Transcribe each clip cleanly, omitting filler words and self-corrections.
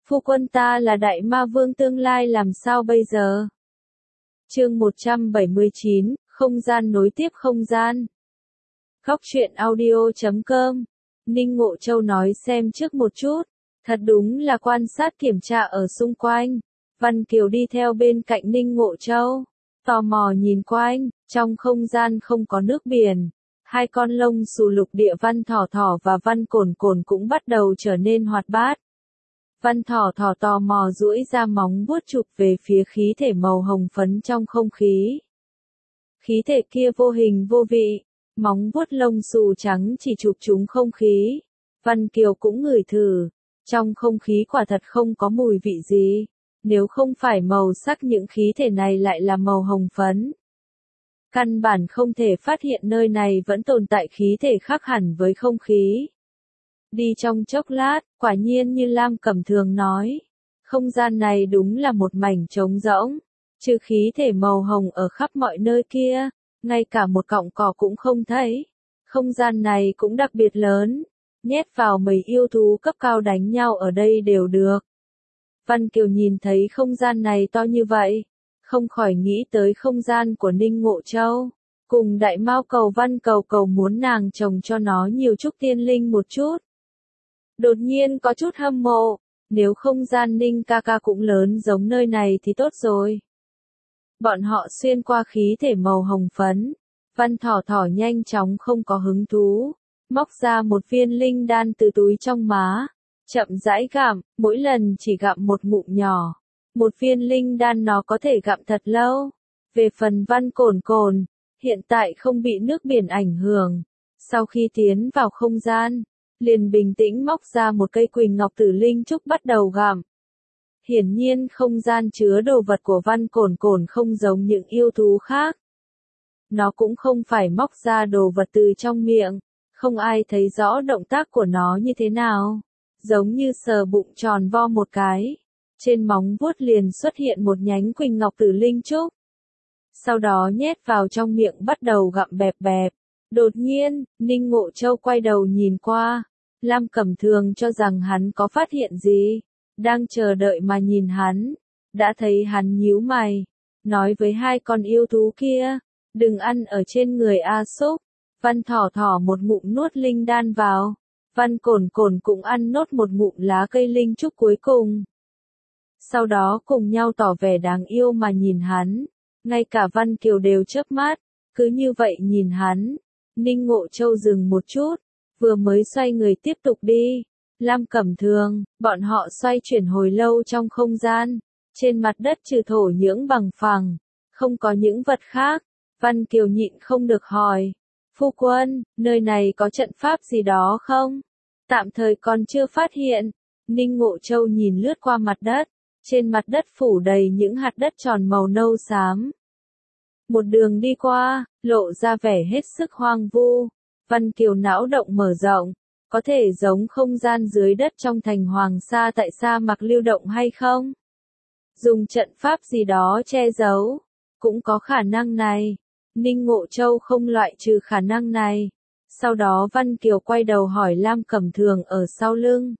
Phu quân ta là đại ma vương tương lai làm sao bây giờ? Chương 179, không gian nối tiếp không gian. Góc truyện audio.com. Ninh Ngộ Châu nói xem trước một chút. Thật đúng là quan sát kiểm tra ở xung quanh. Văn Kiều đi theo bên cạnh Ninh Ngộ Châu. Tò mò nhìn quanh, trong không gian không có nước biển. Hai con lông xù lục địa Văn Thỏ Thỏ và Văn Cồn Cồn cũng bắt đầu trở nên hoạt bát. Văn Thỏ Thỏ tò mò duỗi ra móng vuốt chụp về phía khí thể màu hồng phấn trong không khí. Khí thể kia vô hình vô vị, móng vuốt lông xù trắng chỉ chụp trúng không khí. Văn Kiều cũng ngửi thử, trong không khí quả thật không có mùi vị gì, nếu không phải màu sắc những khí thể này lại là màu hồng phấn. Căn bản không thể phát hiện nơi này vẫn tồn tại khí thể khác hẳn với không khí. Đi trong chốc lát, quả nhiên như Lam Cẩm Thường nói, không gian này đúng là một mảnh trống rỗng, trừ khí thể màu hồng ở khắp mọi nơi kia, ngay cả một cọng cỏ cũng không thấy. Không gian này cũng đặc biệt lớn, nhét vào mấy yêu thú cấp cao đánh nhau ở đây đều được. Văn Kiều nhìn thấy không gian này to như vậy, không khỏi nghĩ tới không gian của Ninh Ngộ Châu, cùng đại mao cầu Văn Cầu cầu muốn nàng trồng cho nó nhiều trúc tiên linh một chút. Đột nhiên có chút hâm mộ, nếu không gian Ninh ca ca cũng lớn giống nơi này thì tốt rồi. Bọn họ xuyên qua khí thể màu hồng phấn, Văn Thỏ Thỏ nhanh chóng không có hứng thú, móc ra một viên linh đan từ túi trong má, chậm rãi gặm, mỗi lần chỉ gặm một ngụm nhỏ. Một viên linh đan nó có thể gặm thật lâu. Về phần Văn Cồn Cồn, hiện tại không bị nước biển ảnh hưởng. Sau khi tiến vào không gian, liền bình tĩnh móc ra một cây quỳnh ngọc tử linh trúc bắt đầu gặm. Hiển nhiên không gian chứa đồ vật của Văn Cồn Cồn không giống những yêu thú khác. Nó cũng không phải móc ra đồ vật từ trong miệng, không ai thấy rõ động tác của nó như thế nào. Giống như sờ bụng tròn vo một cái. Trên móng vuốt liền xuất hiện một nhánh quỳnh ngọc tử linh trúc. Sau đó nhét vào trong miệng bắt đầu gặm bẹp bẹp. Đột nhiên, Ninh Ngộ Châu quay đầu nhìn qua. Lam Cẩm Thường cho rằng hắn có phát hiện gì. Đang chờ đợi mà nhìn hắn. Đã thấy hắn nhíu mày. Nói với hai con yêu thú kia. Đừng ăn ở trên người A Súc. Văn Thỏ Thỏ một ngụm nuốt linh đan vào. Văn Cồn Cồn cũng ăn nốt một ngụm lá cây linh trúc cuối cùng. Sau đó cùng nhau tỏ vẻ đáng yêu mà nhìn hắn. Ngay cả Văn Kiều đều chớp mắt, cứ như vậy nhìn hắn. Ninh Ngộ Châu dừng một chút, vừa mới xoay người tiếp tục đi. Lam Cẩm Thường, bọn họ xoay chuyển hồi lâu trong không gian. Trên mặt đất trừ thổ nhưỡng bằng phẳng, không có những vật khác. Văn Kiều nhịn không được hỏi. Phu quân, nơi này có trận pháp gì đó không? Tạm thời còn chưa phát hiện. Ninh Ngộ Châu nhìn lướt qua mặt đất. Trên mặt đất phủ đầy những hạt đất tròn màu nâu xám. Một đường đi qua, lộ ra vẻ hết sức hoang vu. Văn Kiều não động mở rộng, có thể giống không gian dưới đất trong thành Hoàng Sa tại sa mạc lưu động hay không? Dùng trận pháp gì đó che giấu, cũng có khả năng này. Ninh Ngộ Châu không loại trừ khả năng này. Sau đó Văn Kiều quay đầu hỏi Lam Cẩm Thường ở sau lưng.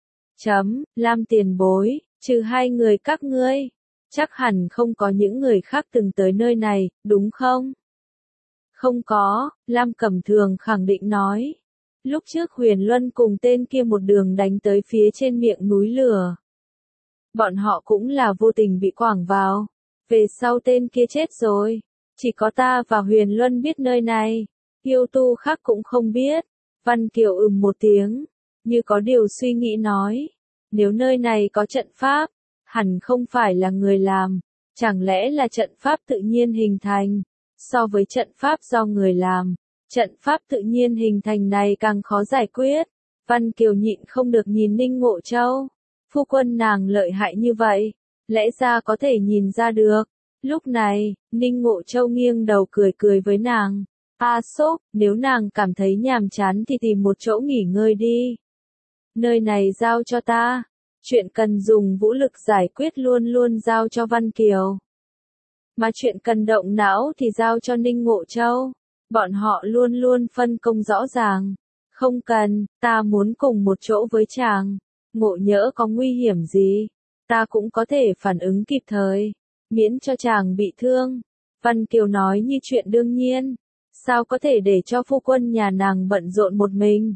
Lam tiền bối. Trừ hai người các ngươi, chắc hẳn không có những người khác từng tới nơi này, đúng không? Không có, Lam Cẩm Thường khẳng định nói. Lúc trước Huyền Luân cùng tên kia một đường đánh tới phía trên miệng núi lửa. Bọn họ cũng là vô tình bị quảng vào. Về sau tên kia chết rồi. Chỉ có ta và Huyền Luân biết nơi này. Yêu tu khác cũng không biết. Văn Kiều một tiếng, như có điều suy nghĩ nói. Nếu nơi này có trận pháp, hẳn không phải là người làm, chẳng lẽ là trận pháp tự nhiên hình thành? So với trận pháp do người làm, trận pháp tự nhiên hình thành này càng khó giải quyết. Văn Kiều nhịn không được nhìn Ninh Ngộ Châu. Phu quân nàng lợi hại như vậy, lẽ ra có thể nhìn ra được. Lúc này, Ninh Ngộ Châu nghiêng đầu cười cười với nàng. A Súc, nếu nàng cảm thấy nhàm chán thì tìm một chỗ nghỉ ngơi đi. Nơi này giao cho ta. Chuyện cần dùng vũ lực giải quyết luôn luôn giao cho Văn Kiều. Mà chuyện cần động não thì giao cho Ninh Ngộ Châu. Bọn họ luôn luôn phân công rõ ràng. Không cần, ta muốn cùng một chỗ với chàng. Ngộ nhỡ có nguy hiểm gì, ta cũng có thể phản ứng kịp thời, miễn cho chàng bị thương. Văn Kiều nói như chuyện đương nhiên, sao có thể để cho phu quân nhà nàng bận rộn một mình.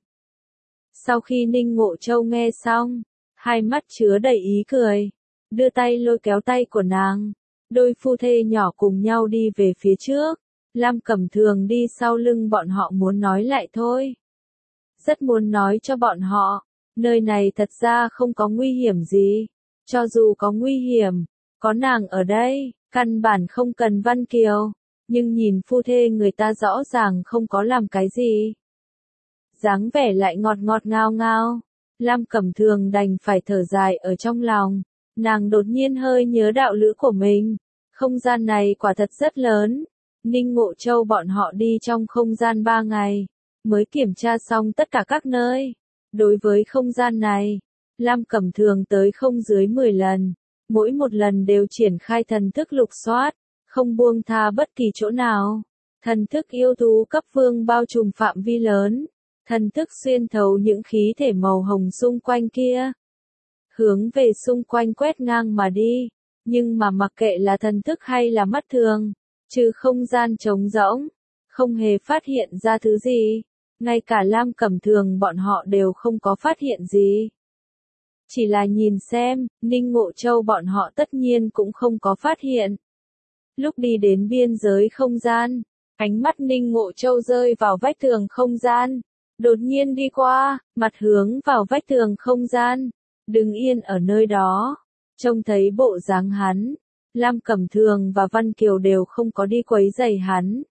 Sau khi Ninh Ngộ Châu nghe xong, hai mắt chứa đầy ý cười, đưa tay lôi kéo tay của nàng, đôi phu thê nhỏ cùng nhau đi về phía trước, Lam Cẩm Thường đi sau lưng bọn họ muốn nói lại thôi. Rất muốn nói cho bọn họ, nơi này thật ra không có nguy hiểm gì, cho dù có nguy hiểm, có nàng ở đây, căn bản không cần Văn Kiều, nhưng nhìn phu thê người ta rõ ràng không có làm cái gì. Dáng vẻ lại ngọt ngọt ngao ngao, Lam Cẩm Thường đành phải thở dài ở trong lòng, nàng đột nhiên hơi nhớ đạo lữ của mình, không gian này quả thật rất lớn. Ninh Ngộ Châu bọn họ đi trong không gian 3 ngày, mới kiểm tra xong tất cả các nơi. Đối với không gian này, Lam Cẩm Thường tới không dưới 10 lần, mỗi một lần đều triển khai thần thức lục soát, không buông tha bất kỳ chỗ nào. Thần thức yêu thú cấp vương bao trùm phạm vi lớn, thần thức xuyên thấu những khí thể màu hồng xung quanh kia, hướng về xung quanh quét ngang mà đi, nhưng mà mặc kệ là thần thức hay là mắt thường, trừ không gian trống rỗng, không hề phát hiện ra thứ gì, ngay cả Lam Cẩm Thường bọn họ đều không có phát hiện gì. Chỉ là nhìn xem, Ninh Ngộ Châu bọn họ tất nhiên cũng không có phát hiện. Lúc đi đến biên giới không gian, ánh mắt Ninh Ngộ Châu rơi vào vách tường không gian, đột nhiên đi qua, mặt hướng vào vách tường không gian, đứng yên ở nơi đó, trông thấy bộ dáng hắn. Lam Cẩm Thường và Văn Kiều đều không có đi quấy rầy hắn.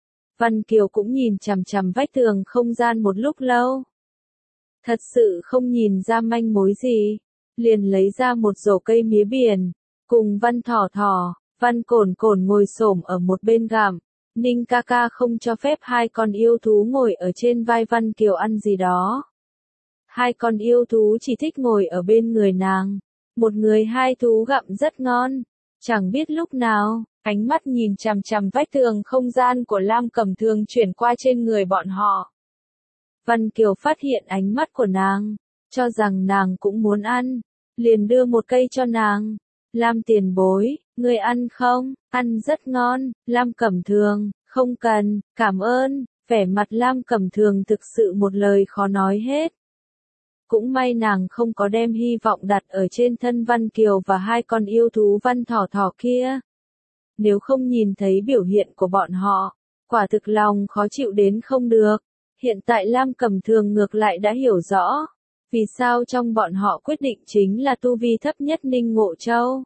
Văn Kiều cũng nhìn chằm chằm vách tường không gian một lúc lâu. Thật sự không nhìn ra manh mối gì, liền lấy ra một rổ cây mía biển, cùng Văn Thỏ Thỏ, Văn Cổn Cổn ngồi xổm ở một bên gặm. Ninh ca ca không cho phép hai con yêu thú ngồi ở trên vai Văn Kiều ăn gì đó. Hai con yêu thú chỉ thích ngồi ở bên người nàng, một người hai thú gặm rất ngon. Chẳng biết lúc nào, ánh mắt nhìn chằm chằm vách tường không gian của Lam Cẩm Thường chuyển qua trên người bọn họ. Văn Kiều phát hiện ánh mắt của nàng, cho rằng nàng cũng muốn ăn, liền đưa một cây cho nàng. Lam tiền bối, ngươi ăn không? Ăn rất ngon. Lam Cẩm Thường, không cần, cảm ơn. Vẻ mặt Lam Cẩm Thường thực sự một lời khó nói hết. Cũng may nàng không có đem hy vọng đặt ở trên thân Văn Kiều và hai con yêu thú Văn Thỏ Thỏ kia. Nếu không nhìn thấy biểu hiện của bọn họ, quả thực lòng khó chịu đến không được. Hiện tại Lam Cẩm Thường ngược lại đã hiểu rõ, vì sao trong bọn họ quyết định chính là tu vi thấp nhất Ninh Ngộ Châu.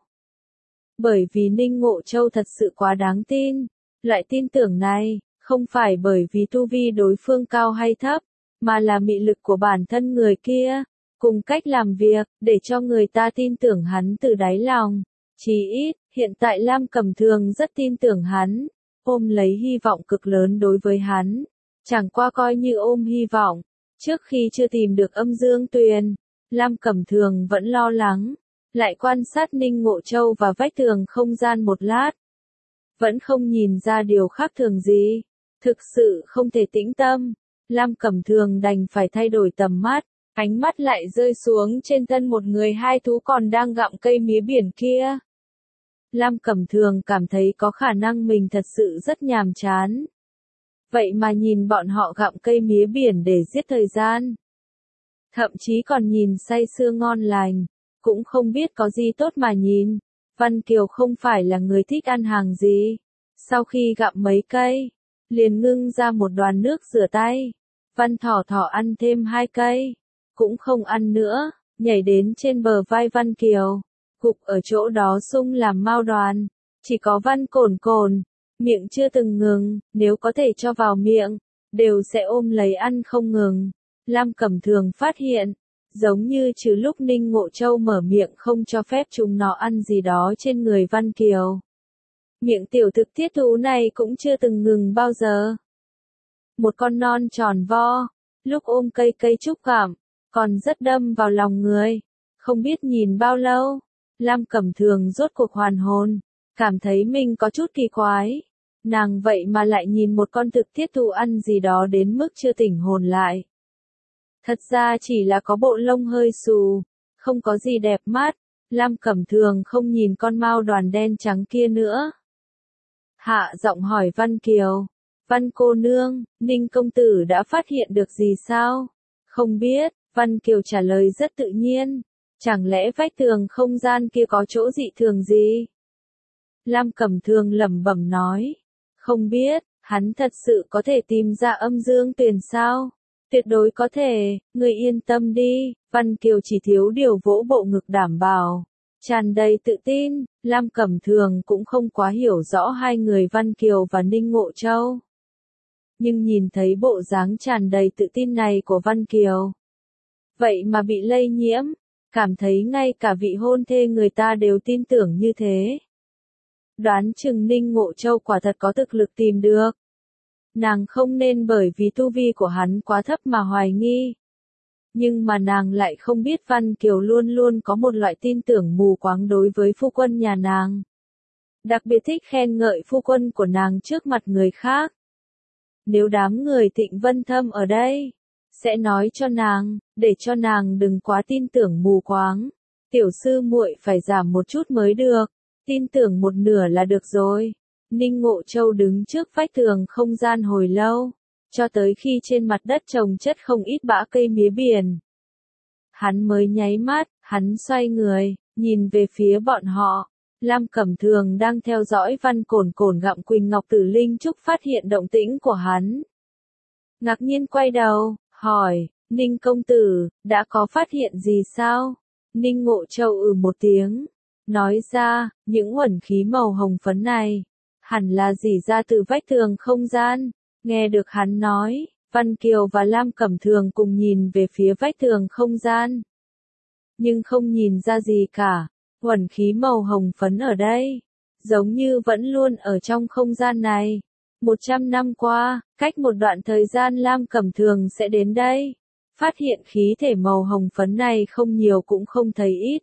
Bởi vì Ninh Ngộ Châu thật sự quá đáng tin. Loại tin tưởng này, không phải bởi vì tu vi đối phương cao hay thấp, mà là mị lực của bản thân người kia, cùng cách làm việc, để cho người ta tin tưởng hắn từ đáy lòng. Chí ít, hiện tại Lam Cẩm Thường rất tin tưởng hắn, ôm lấy hy vọng cực lớn đối với hắn. Chẳng qua coi như ôm hy vọng, trước khi chưa tìm được Âm Dương Tuyền, Lam Cẩm Thường vẫn lo lắng, lại quan sát Ninh Ngộ Châu và vách tường không gian một lát. Vẫn không nhìn ra điều khác thường gì, thực sự không thể tĩnh tâm. Lam Cẩm Thường đành phải thay đổi tầm mắt, ánh mắt lại rơi xuống trên thân một người hai thú còn đang gặm cây mía biển kia. Lam Cẩm Thường cảm thấy có khả năng mình thật sự rất nhàm chán. Vậy mà nhìn bọn họ gặm cây mía biển để giết thời gian. Thậm chí còn nhìn say sưa ngon lành, cũng không biết có gì tốt mà nhìn. Văn Kiều không phải là người thích ăn hàng gì. Sau khi gặm mấy cây, liền ngưng ra một đoàn nước rửa tay. Văn Thỏ Thỏ ăn thêm 2 cây, cũng không ăn nữa, nhảy đến trên bờ vai Văn Kiều, gục ở chỗ đó sung làm mao đoàn. Chỉ có Văn Cổn Cổn, miệng chưa từng ngừng, nếu có thể cho vào miệng, đều sẽ ôm lấy ăn không ngừng. Lam Cẩm Thường phát hiện, giống như trừ lúc Ninh Ngộ Châu mở miệng không cho phép chúng nó ăn gì đó trên người Văn Kiều. Miệng tiểu thực thiết thú này cũng chưa từng ngừng bao giờ. Một con non tròn vo, lúc ôm cây trúc gặm, còn rất đâm vào lòng người. Không biết nhìn bao lâu, Lam Cẩm Thường rốt cuộc hoàn hồn, cảm thấy mình có chút kỳ quái. Nàng vậy mà lại nhìn một con thực thiết thú ăn gì đó đến mức chưa tỉnh hồn lại. Thật ra chỉ là có bộ lông hơi xù, không có gì đẹp mắt. Lam Cẩm Thường không nhìn con mao đoàn đen trắng kia nữa. Hạ giọng hỏi Văn Kiều. Văn cô nương, Ninh công tử đã phát hiện được gì sao? Không biết, Văn Kiều trả lời rất tự nhiên. Chẳng lẽ vách tường không gian kia có chỗ dị thường gì? Lam Cẩm Thường lẩm bẩm nói. Không biết, hắn thật sự có thể tìm ra âm dương tuyền sao? Tuyệt đối có thể, người yên tâm đi. Văn Kiều chỉ thiếu điều vỗ bộ ngực đảm bảo. Tràn đầy tự tin, Lam Cẩm Thường cũng không quá hiểu rõ hai người Văn Kiều và Ninh Ngộ Châu. Nhưng nhìn thấy bộ dáng tràn đầy tự tin này của Văn Kiều. Vậy mà bị lây nhiễm, cảm thấy ngay cả vị hôn thê người ta đều tin tưởng như thế. Đoán chừng Ninh Ngộ Châu quả thật có thực lực tìm được. Nàng không nên bởi vì tu vi của hắn quá thấp mà hoài nghi. Nhưng mà nàng lại không biết Văn Kiều luôn luôn có một loại tin tưởng mù quáng đối với phu quân nhà nàng. Đặc biệt thích khen ngợi phu quân của nàng trước mặt người khác. Nếu đám người Thịnh Vân Thâm ở đây, sẽ nói cho nàng, để cho nàng đừng quá tin tưởng mù quáng. Tiểu sư muội phải giảm một chút mới được, tin tưởng một nửa là được rồi. Ninh Ngộ Châu đứng trước vách tường không gian hồi lâu, cho tới khi trên mặt đất trồng chất không ít bã cây mía biển. Hắn mới nháy mắt, hắn xoay người, nhìn về phía bọn họ. Lam Cẩm Thường đang theo dõi Văn Cổn Cổn gặm Quỳnh Ngọc Tử Linh Trúc phát hiện động tĩnh của hắn. Ngạc nhiên quay đầu, hỏi, Ninh công tử, đã có phát hiện gì sao? Ninh Ngộ Châu một tiếng, nói ra, những uẩn khí màu hồng phấn này, hẳn là rỉ ra từ vách tường không gian. Nghe được hắn nói, Văn Kiều và Lam Cẩm Thường cùng nhìn về phía vách tường không gian. Nhưng không nhìn ra gì cả, uẩn khí màu hồng phấn ở đây, giống như vẫn luôn ở trong không gian này. 100 năm qua, cách một đoạn thời gian Lam Cẩm Thường sẽ đến đây. Phát hiện khí thể màu hồng phấn này không nhiều cũng không thấy ít.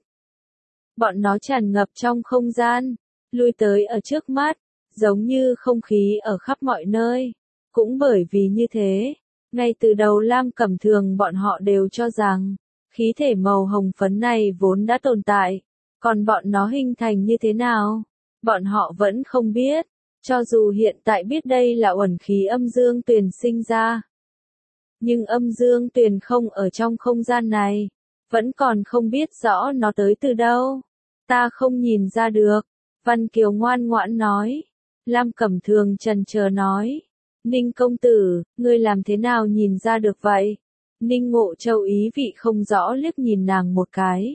Bọn nó tràn ngập trong không gian, lui tới ở trước mắt, giống như không khí ở khắp mọi nơi. Cũng bởi vì như thế, ngay từ đầu Lam Cẩm Thường bọn họ đều cho rằng, khí thể màu hồng phấn này vốn đã tồn tại, còn bọn nó hình thành như thế nào, bọn họ vẫn không biết, cho dù hiện tại biết đây là uẩn khí âm dương tuyền sinh ra. Nhưng âm dương tuyền không ở trong không gian này, vẫn còn không biết rõ nó tới từ đâu. Ta không nhìn ra được, Văn Kiều ngoan ngoãn nói. Lam Cẩm Thường chần chờ nói. Ninh công tử, ngươi làm thế nào nhìn ra được vậy? Ninh Ngộ Châu ý vị không rõ liếc nhìn nàng một cái.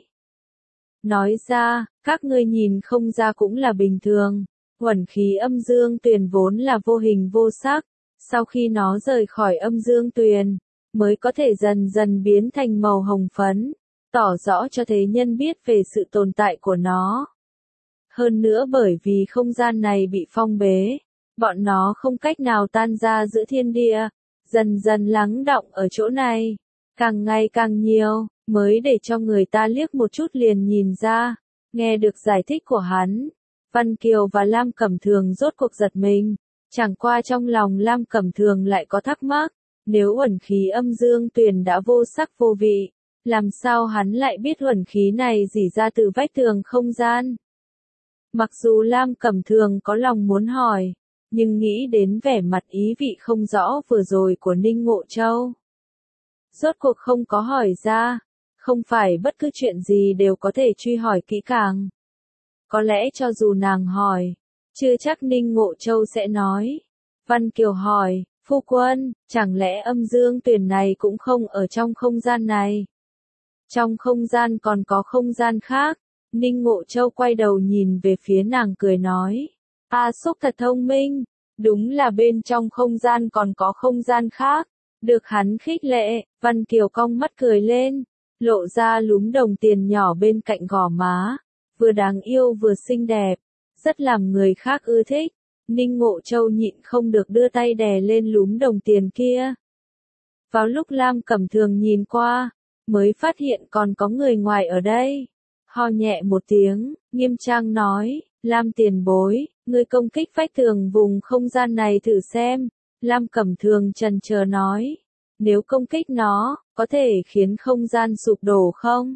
Nói ra, các ngươi nhìn không ra cũng là bình thường. Uẩn khí âm dương tuyền vốn là vô hình vô sắc. Sau khi nó rời khỏi âm dương tuyền, mới có thể dần dần biến thành màu hồng phấn, tỏ rõ cho thế nhân biết về sự tồn tại của nó. Hơn nữa bởi vì không gian này bị phong bế, bọn nó không cách nào tan ra giữa thiên địa, dần dần lắng đọng ở chỗ này, càng ngày càng nhiều, mới để cho người ta liếc một chút liền nhìn ra. Nghe được giải thích của hắn, Văn Kiều và Lam Cẩm Thường rốt cuộc giật mình, chẳng qua trong lòng Lam Cẩm Thường lại có thắc mắc, nếu uẩn khí âm dương tuyền đã vô sắc vô vị, làm sao hắn lại biết uẩn khí này rỉ ra từ vách tường không gian? Mặc dù Lam Cẩm Thường có lòng muốn hỏi, nhưng nghĩ đến vẻ mặt ý vị không rõ vừa rồi của Ninh Ngộ Châu. Rốt cuộc không có hỏi ra, không phải bất cứ chuyện gì đều có thể truy hỏi kỹ càng. Có lẽ cho dù nàng hỏi, chưa chắc Ninh Ngộ Châu sẽ nói. Văn Kiều hỏi, phu quân, chẳng lẽ âm dương tuyền này cũng không ở trong không gian này? Trong không gian còn có không gian khác. Ninh Ngộ Châu quay đầu nhìn về phía nàng cười nói. A Xúc thật thông minh, đúng là bên trong không gian còn có không gian khác. Được hắn khích lệ, Văn Kiều cong mắt cười lên, lộ ra lúm đồng tiền nhỏ bên cạnh gò má, vừa đáng yêu vừa xinh đẹp, rất làm người khác ưa thích. Ninh Ngộ Châu nhịn không được đưa tay đè lên lúm đồng tiền kia. Vào lúc Lam Cẩm Thường nhìn qua, mới phát hiện còn có người ngoài ở đây. Ho nhẹ một tiếng, nghiêm trang nói, Lam tiền bối, ngươi công kích vách tường vùng không gian này thử xem. Lam Cẩm Thường chần chờ nói, nếu công kích nó, có thể khiến không gian sụp đổ không?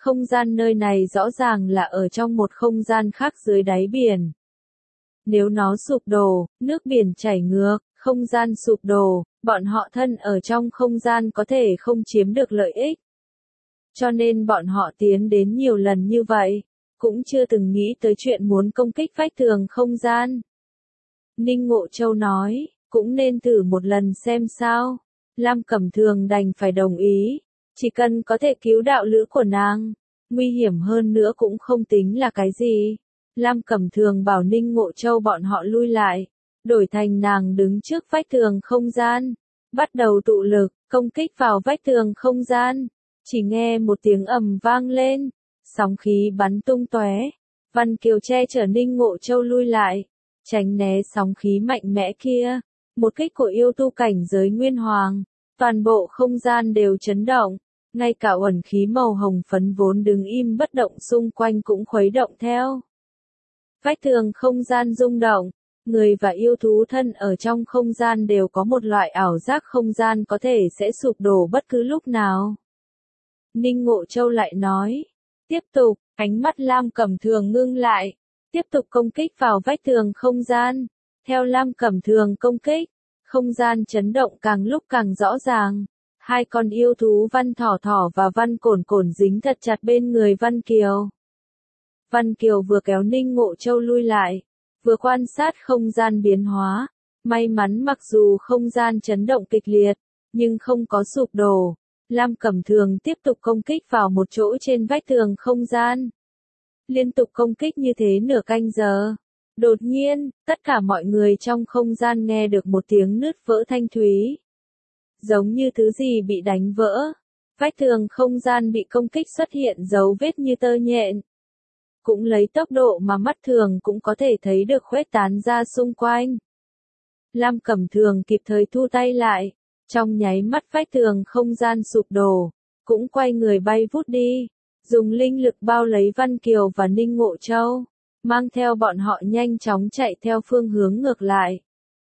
Không gian nơi này rõ ràng là ở trong một không gian khác dưới đáy biển. Nếu nó sụp đổ, nước biển chảy ngược, không gian sụp đổ, bọn họ thân ở trong không gian có thể không chiếm được lợi ích. Cho nên bọn họ tiến đến nhiều lần như vậy, cũng chưa từng nghĩ tới chuyện muốn công kích vách tường không gian. Ninh Ngộ Châu nói, cũng nên thử một lần xem sao. Lam Cẩm Thường đành phải đồng ý, chỉ cần có thể cứu đạo lữ của nàng, nguy hiểm hơn nữa cũng không tính là cái gì. Lam Cẩm Thường bảo Ninh Ngộ Châu bọn họ lui lại, đổi thành nàng đứng trước vách tường không gian, bắt đầu tụ lực, công kích vào vách tường không gian. Chỉ nghe một tiếng ầm vang lên, sóng khí bắn tung tóe, Văn Kiều che chở Ninh Ngộ Châu lui lại, tránh né sóng khí mạnh mẽ kia. Một kích của yêu tu cảnh giới Nguyên Hoàng, toàn bộ không gian đều chấn động, ngay cả uẩn khí màu hồng phấn vốn đứng im bất động xung quanh cũng khuấy động theo. Vách tường không gian rung động, người và yêu thú thân ở trong không gian đều có một loại ảo giác không gian có thể sẽ sụp đổ bất cứ lúc nào. Ninh Ngộ Châu lại nói, tiếp tục, ánh mắt Lam Cẩm Thường ngưng lại, tiếp tục công kích vào vách tường không gian. Theo Lam Cẩm Thường công kích, không gian chấn động càng lúc càng rõ ràng. Hai con yêu thú Văn Thỏ Thỏ và Văn Cổn Cổn dính thật chặt bên người Văn Kiều. Văn Kiều vừa kéo Ninh Ngộ Châu lui lại, vừa quan sát không gian biến hóa. May mắn mặc dù không gian chấn động kịch liệt, nhưng không có sụp đổ. Lam Cẩm Thường tiếp tục công kích vào một chỗ trên vách tường không gian. Liên tục công kích như thế nửa canh giờ. Đột nhiên, tất cả mọi người trong không gian nghe được một tiếng nứt vỡ thanh thúy. Giống như thứ gì bị đánh vỡ. Vách tường không gian bị công kích xuất hiện dấu vết như tơ nhện. Cũng lấy tốc độ mà mắt thường cũng có thể thấy được khuếch tán ra xung quanh. Lam Cẩm Thường kịp thời thu tay lại. Trong nháy mắt vách tường không gian sụp đổ, cũng quay người bay vút đi. Dùng linh lực bao lấy Văn Kiều và Ninh Ngộ Châu, mang theo bọn họ nhanh chóng chạy theo phương hướng ngược lại.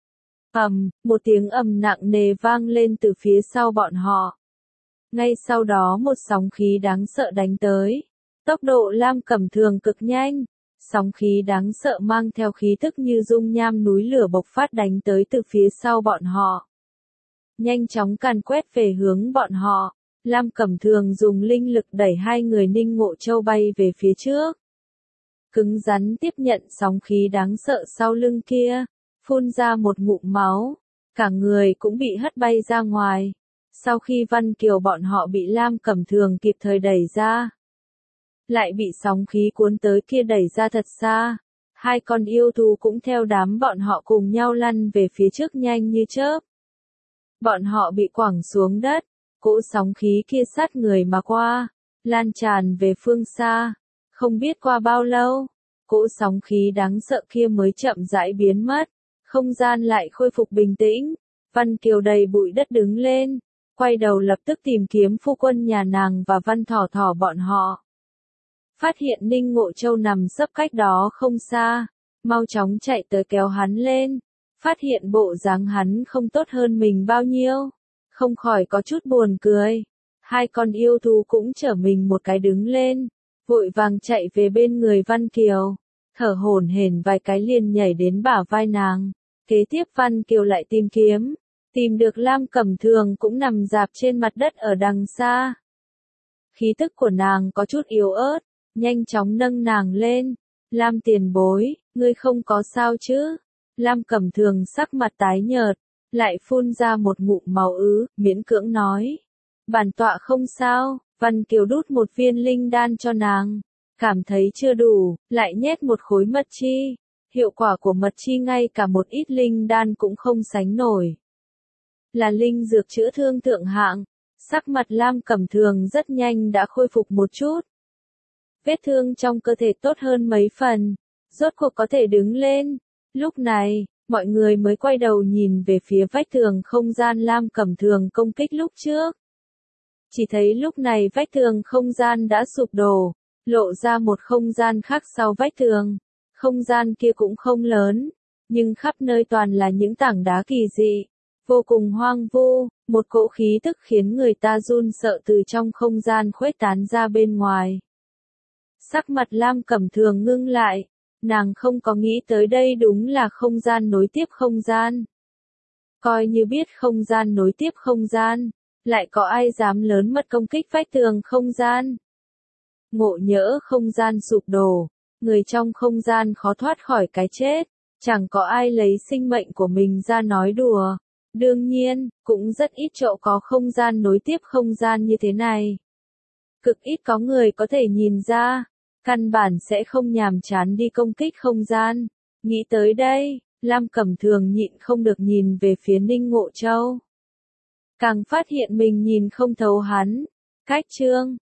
Một tiếng ầm nặng nề vang lên từ phía sau bọn họ. Ngay sau đó một sóng khí đáng sợ đánh tới. Tốc độ Lam Cẩm Thường cực nhanh, sóng khí đáng sợ mang theo khí tức như dung nham núi lửa bộc phát đánh tới từ phía sau bọn họ. Nhanh chóng càn quét về hướng bọn họ. Lam Cẩm Thường dùng linh lực đẩy hai người Ninh Ngộ Châu bay về phía trước. Cứng rắn tiếp nhận sóng khí đáng sợ sau lưng kia, phun ra một ngụm máu, cả người cũng bị hất bay ra ngoài. Sau khi Văn Kiều bọn họ bị Lam Cẩm Thường kịp thời đẩy ra, lại bị sóng khí cuốn tới kia đẩy ra thật xa. Hai con yêu thú cũng theo đám bọn họ cùng nhau lăn về phía trước nhanh như chớp. Bọn họ bị quẳng xuống đất. Cỗ sóng khí kia sát người mà qua, lan tràn về phương xa. Không biết qua bao lâu, cỗ sóng khí đáng sợ kia mới chậm rãi biến mất. Không gian lại khôi phục bình tĩnh. Văn Kiều đầy bụi đất đứng lên, quay đầu lập tức tìm kiếm phu quân nhà nàng và Văn Thỏ Thỏ bọn họ. Phát hiện Ninh Ngộ Châu nằm sấp cách đó không xa, mau chóng chạy tới kéo hắn lên. Phát hiện bộ dáng hắn không tốt hơn mình bao nhiêu, không khỏi có chút buồn cười. Hai con yêu thú cũng trở mình một cái đứng lên, vội vàng chạy về bên người Văn Kiều, thở hổn hển vài cái liền nhảy đến bả vai nàng. Kế tiếp Văn Kiều lại tìm kiếm, tìm được Lam Cẩm Thường cũng nằm rạp trên mặt đất ở đằng xa. Khí tức của nàng có chút yếu ớt, nhanh chóng nâng nàng lên. Lam tiền bối, ngươi không có sao chứ? Lam Cẩm Thường sắc mặt tái nhợt, lại phun ra một ngụm máu ứ, miễn cưỡng nói. Bản tọa không sao. Văn Kiều đút một viên linh đan cho nàng. Cảm thấy chưa đủ, lại nhét một khối mật chi. Hiệu quả của mật chi ngay cả một ít linh đan cũng không sánh nổi. Là linh dược chữa thương thượng hạng. Sắc mặt Lam Cẩm Thường rất nhanh đã khôi phục một chút. Vết thương trong cơ thể tốt hơn mấy phần. Rốt cuộc có thể đứng lên. Lúc này, mọi người mới quay đầu nhìn về phía vách tường không gian Lam Cẩm Thường công kích lúc trước. Chỉ thấy lúc này vách tường không gian đã sụp đổ, lộ ra một không gian khác sau vách tường. Không gian kia cũng không lớn, nhưng khắp nơi toàn là những tảng đá kỳ dị, vô cùng hoang vu. Một cỗ khí tức khiến người ta run sợ từ trong không gian khuếch tán ra bên ngoài. Sắc mặt Lam Cẩm Thường ngưng lại, nàng không có nghĩ tới đây đúng là không gian nối tiếp không gian. Coi như biết không gian nối tiếp không gian, lại có ai dám lớn mật công kích vách tường không gian. Ngộ nhỡ không gian sụp đổ, người trong không gian khó thoát khỏi cái chết, chẳng có ai lấy sinh mệnh của mình ra nói đùa. Đương nhiên, cũng rất ít chỗ có không gian nối tiếp không gian như thế này. Cực ít có người có thể nhìn ra, căn bản sẽ không nhàm chán đi công kích không gian. Nghĩ tới đây, Lam Cẩm Thường nhịn không được nhìn về phía Ninh Ngộ Châu. Càng phát hiện mình nhìn không thấu hắn. Cách chương